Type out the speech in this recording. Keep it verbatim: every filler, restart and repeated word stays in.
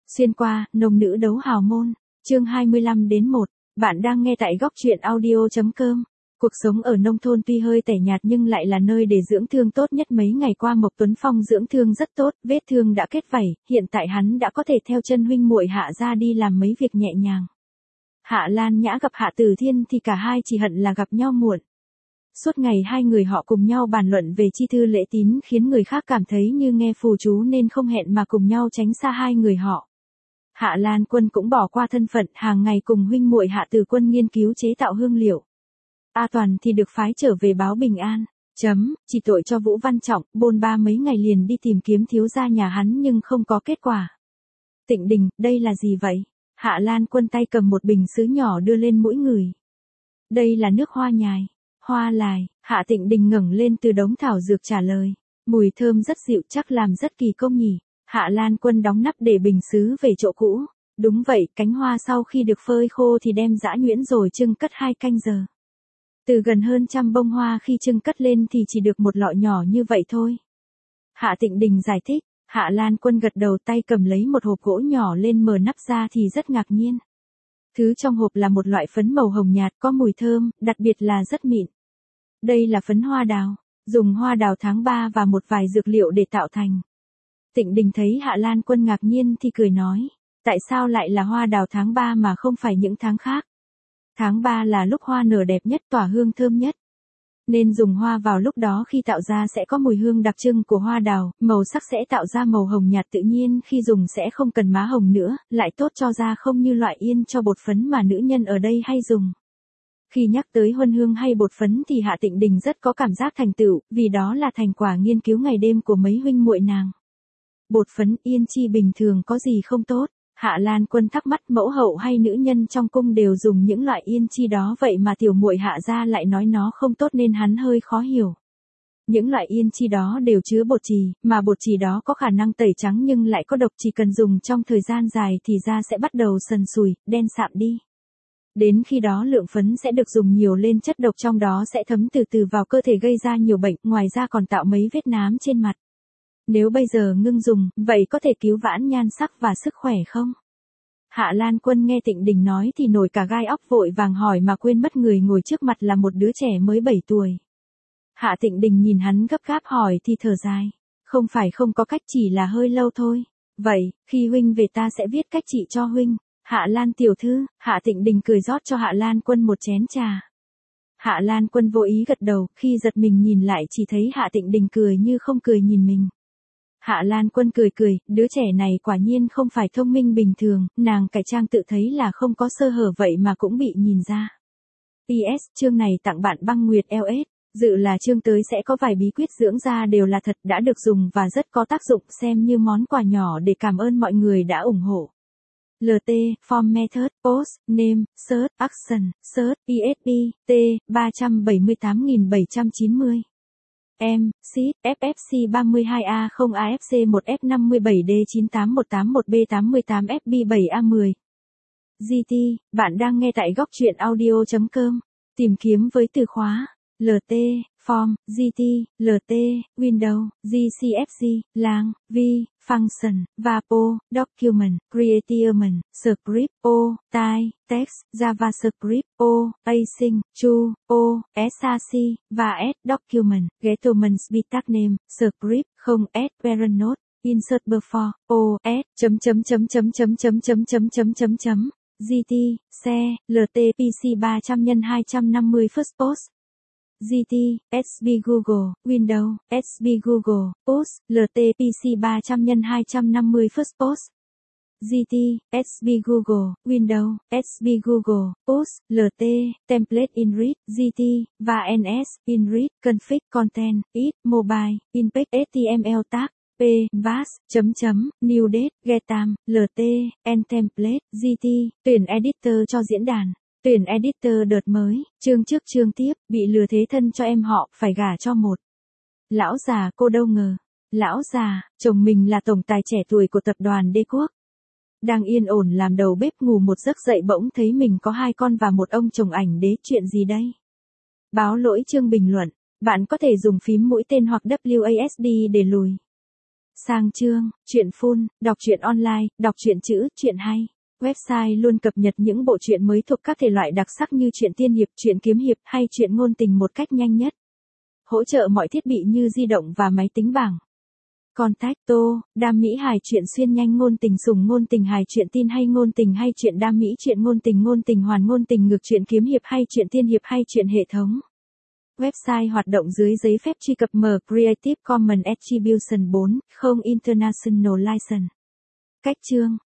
Xuyên qua, nông nữ đấu hào môn, chương hai mươi lăm đến một, bạn đang nghe tại góc truyện audio.com. Cuộc sống ở nông thôn tuy hơi tẻ nhạt nhưng lại là nơi để dưỡng thương tốt nhất. Mấy ngày qua Mộc Tuấn Phong dưỡng thương rất tốt, vết thương đã kết vảy, hiện tại hắn đã có thể theo chân huynh muội Hạ ra đi làm mấy việc nhẹ nhàng. Hạ Lan Nhã gặp Hạ Tử Thiên thì cả hai chỉ hận là gặp nhau muộn. Suốt ngày hai người họ cùng nhau bàn luận về chi thư lễ tín khiến người khác cảm thấy như nghe phù chú nên không hẹn mà cùng nhau tránh xa hai người họ. Hạ Lan Quân cũng bỏ qua thân phận, hàng ngày cùng huynh muội Hạ Tử Quân nghiên cứu chế tạo hương liệu. A Toàn thì được phái trở về báo bình an. Chấm, chỉ tội cho Vũ Văn Trọng, bôn ba mấy ngày liền đi tìm kiếm thiếu gia nhà hắn nhưng không có kết quả. Tịnh Đình, đây là gì vậy? Hạ Lan Quân tay cầm một bình sứ nhỏ đưa lên mũi người. Đây là nước hoa nhài. Hoa lài, Hạ Tịnh Đình ngẩng lên từ đống thảo dược trả lời. Mùi thơm rất dịu, chắc làm rất kỳ công nhỉ. Hạ Lan Quân đóng nắp để bình sứ về chỗ cũ. Đúng vậy, cánh hoa sau khi được phơi khô thì đem giã nhuyễn rồi trưng cất hai canh giờ. Từ gần hơn trăm bông hoa khi trưng cất lên thì chỉ được một lọ nhỏ như vậy thôi. Hạ Tịnh Đình giải thích, Hạ Lan Quân gật đầu, tay cầm lấy một hộp gỗ nhỏ lên mở nắp ra thì rất ngạc nhiên. Thứ trong hộp là một loại phấn màu hồng nhạt có mùi thơm, đặc biệt là rất mịn. Đây là phấn hoa đào, dùng hoa đào tháng ba và một vài dược liệu để tạo thành. Tịnh Đình thấy Hạ Lan Quân ngạc nhiên thì cười nói, tại sao lại là hoa đào tháng ba mà không phải những tháng khác? Tháng ba là lúc hoa nở đẹp nhất, tỏa hương thơm nhất. Nên dùng hoa vào lúc đó, khi tạo ra sẽ có mùi hương đặc trưng của hoa đào, màu sắc sẽ tạo ra màu hồng nhạt tự nhiên, khi dùng sẽ không cần má hồng nữa, lại tốt cho da, không như loại yên cho bột phấn mà nữ nhân ở đây hay dùng. Khi nhắc tới huân hương hay bột phấn thì Hạ Tịnh Đình rất có cảm giác thành tựu, vì đó là thành quả nghiên cứu ngày đêm của mấy huynh muội nàng. Bột phấn yên chi bình thường có gì không tốt? Hạ Lan Quân thắc mắc, mẫu hậu hay nữ nhân trong cung đều dùng những loại yên chi đó, vậy mà tiểu muội Hạ gia lại nói nó không tốt nên hắn hơi khó hiểu. Những loại yên chi đó đều chứa bột chì, mà bột chì đó có khả năng tẩy trắng nhưng lại có độc, chỉ cần dùng trong thời gian dài thì da sẽ bắt đầu sần sùi, đen sạm đi. Đến khi đó lượng phấn sẽ được dùng nhiều lên, chất độc trong đó sẽ thấm từ từ vào cơ thể gây ra nhiều bệnh, ngoài ra còn tạo mấy vết nám trên mặt. Nếu bây giờ ngưng dùng, vậy có thể cứu vãn nhan sắc và sức khỏe không? Hạ Lan Quân nghe Tịnh Đình nói thì nổi cả gai óc, vội vàng hỏi mà quên mất người ngồi trước mặt là một đứa trẻ mới bảy tuổi. Hạ Tịnh Đình nhìn hắn gấp gáp hỏi thì thở dài. Không phải không có cách, chỉ là hơi lâu thôi. Vậy, khi huynh về ta sẽ viết cách trị cho huynh. Hạ Lan tiểu thư, Hạ Tịnh Đình cười rót cho Hạ Lan Quân một chén trà. Hạ Lan Quân vô ý gật đầu, khi giật mình nhìn lại chỉ thấy Hạ Tịnh Đình cười như không cười nhìn mình. Hạ Lan Quân cười cười, đứa trẻ này quả nhiên không phải thông minh bình thường, nàng cải trang tự thấy là không có sơ hở vậy mà cũng bị nhìn ra. pê ét, chương này tặng bạn băng nguyệt eo ét, dự là chương tới sẽ có vài bí quyết dưỡng da đều là thật, đã được dùng và rất có tác dụng, xem như món quà nhỏ để cảm ơn mọi người đã ủng hộ. lờ tê, Form Method, Post, Name, Search, Action, Search, pê ét pê, T, ba trăm bảy mươi tám nghìn bảy trăm chín mươi. Em, Seed, ép ép xê ba mươi hai A không A F C một F năm mươi bảy D chín tám một tám một B tám tám F B bảy A mười. giê tê, bạn đang nghe tại góc truyện audio.com. Tìm kiếm với từ khóa lờ tê, Form, giê tê, lờ tê, Windows, giê xê ép giê, lang, V, Function, Vapo, Document, Createment, Script, O, Type, Text, JavaScript, O, Async, True, O, Sac, và S, Document, Getoments Bitag Name, Script, không S, Parent Note, Insert Before, O, S, chấm chấm chấm chấm chấm chấm chấm chấm chấm chấm chấm, giê tê, C, lờ tê pê xê ba trăm nhân hai trăm năm mươi First Post. giê tê, ét bê Google, Windows, ét bê Google, Post, lờ tê pê xê ba trăm nhân hai trăm năm mươi First Post. giê tê, ét bê Google, Windows, ét bê Google, Post, lờ tê, Template Inread, giê tê, và en ét, Inread, Config, Content, It, Mobile, Input, ếch ti em el Tag, P, Vas, chấm chấm, New Date, Getam, lờ tê, End Template, giê tê, tuyển Editor cho diễn đàn. Tuyển editor đợt mới, chương trước chương tiếp, bị lừa thế thân cho em họ, phải gả cho một lão già, cô đâu ngờ. Lão già, chồng mình là tổng tài trẻ tuổi của tập đoàn Đế Quốc. Đang yên ổn làm đầu bếp ngủ một giấc dậy bỗng thấy mình có hai con và một ông chồng ảnh đế, chuyện gì đây? Báo lỗi chương bình luận, bạn có thể dùng phím mũi tên hoặc W A S D để lùi. Sang chương, truyện full, đọc truyện online, đọc truyện chữ, truyện hay. Website luôn cập nhật những bộ truyện mới thuộc các thể loại đặc sắc như truyện tiên hiệp, truyện kiếm hiệp hay truyện ngôn tình một cách nhanh nhất. Hỗ trợ mọi thiết bị như di động và máy tính bảng. Contact Tô, đam mỹ hài truyện xuyên nhanh ngôn tình sùng ngôn tình hài truyện tin hay ngôn tình hay truyện đam mỹ truyện ngôn tình ngôn tình hoàn ngôn tình ngược truyện kiếm hiệp hay truyện tiên hiệp hay truyện hệ thống. Website hoạt động dưới giấy phép truy cập mở Creative Commons Attribution bốn không International License. Cách chương